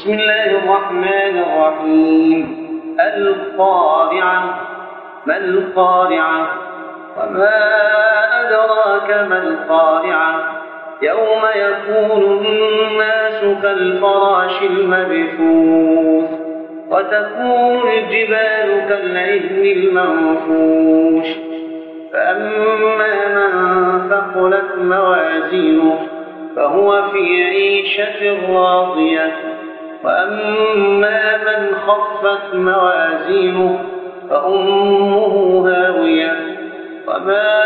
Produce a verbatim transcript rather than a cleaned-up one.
بسم الله الرحمن الرحيم. القارعة. ما القارعة؟ وما أدراك ما القارعة؟ يوم يكون الناس كالفراش المبثوث وتكون الجبال كالعهن المنفوش فأما من ثقلت موازينه فهو في عيشة راضية وأما من خفت موازينه فأمه هاوية وما